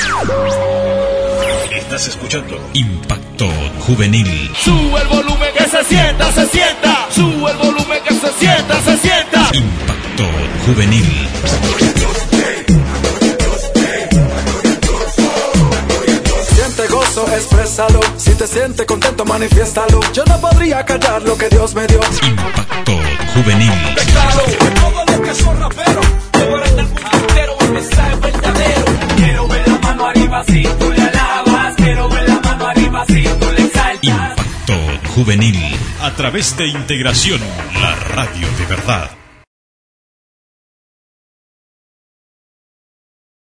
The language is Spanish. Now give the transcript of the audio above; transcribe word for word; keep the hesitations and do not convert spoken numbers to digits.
Estás escuchando Impacto Juvenil. Sube el volumen que se sienta, se sienta. Sube el volumen que se sienta, se sienta. Impacto Juvenil. Siente gozo, exprésalo. Si te sientes contento, manifiéstalo. Yo no podría callar lo que Dios me dio. Impacto Juvenil. Declaro a todos los que son raperos. Ahora está el mundo entero, el mensaje verdadero. Quiero ver la mano arriba si tú le alabas. Quiero ver la mano arriba si tú le exaltas. Impacto Juvenil. A través de Integración, la radio de verdad.